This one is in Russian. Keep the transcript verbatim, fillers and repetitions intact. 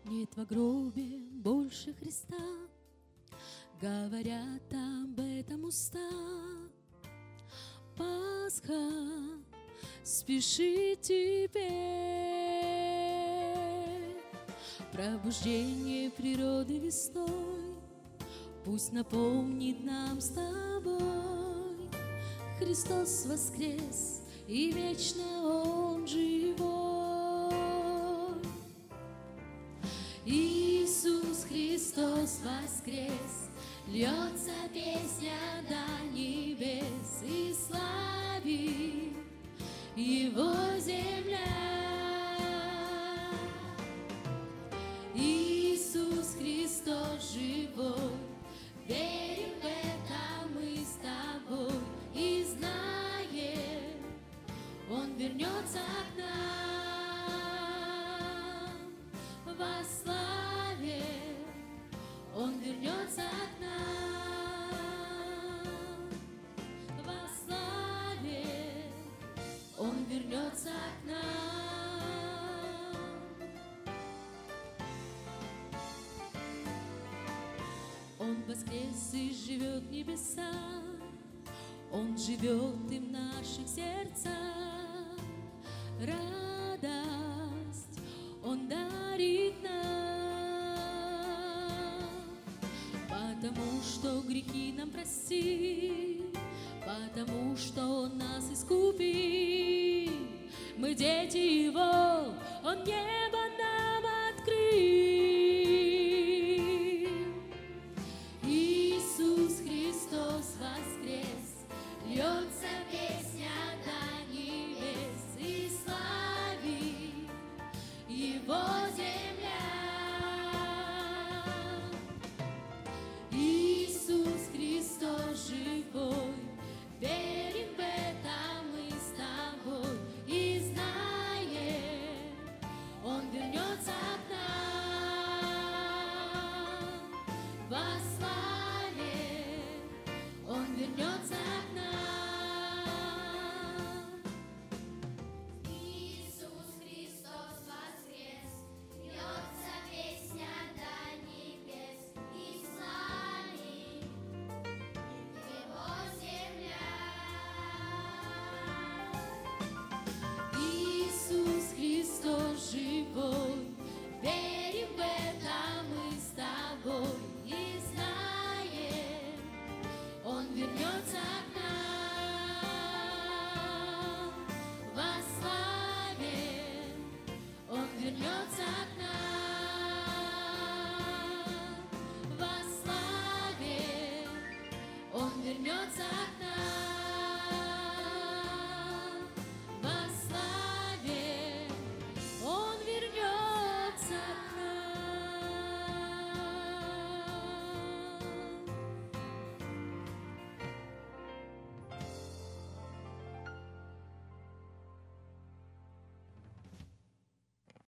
Нет в гробе больше Христа, говорят об этом уста. Пасха спешит теперь, пробуждение природы весной пусть напомнит нам с тобой. Христос воскрес, и вечно Он живой. Иисус Христос воскрес, льется песня до небес, и славит Его земля. Иисус Христос живой, верим в это мы с тобой, и знаем, Он вернется к нам во славе. Он вернется к нам во славе. Он вернется к нам. Он воскрес и живет в небесах, Он живет и в наших сердцах. Радость Он дарит нам, потому что грехи нам простил, потому что Он нас искупил. Мы дети Его, Он небо нам открыл. Иисус Христос воскрес, льется песня до небес, и славит Его земля. Иисус Христос живой, верим в это мы с тобой, и знаем, Он вернется к нам во славе. Он вернется к нам. Иисус Христос воскрес, льется песня до небес, и славит Его земля. Иисус Христос живой, верим в это мы с тобой, и знаем, Он вернется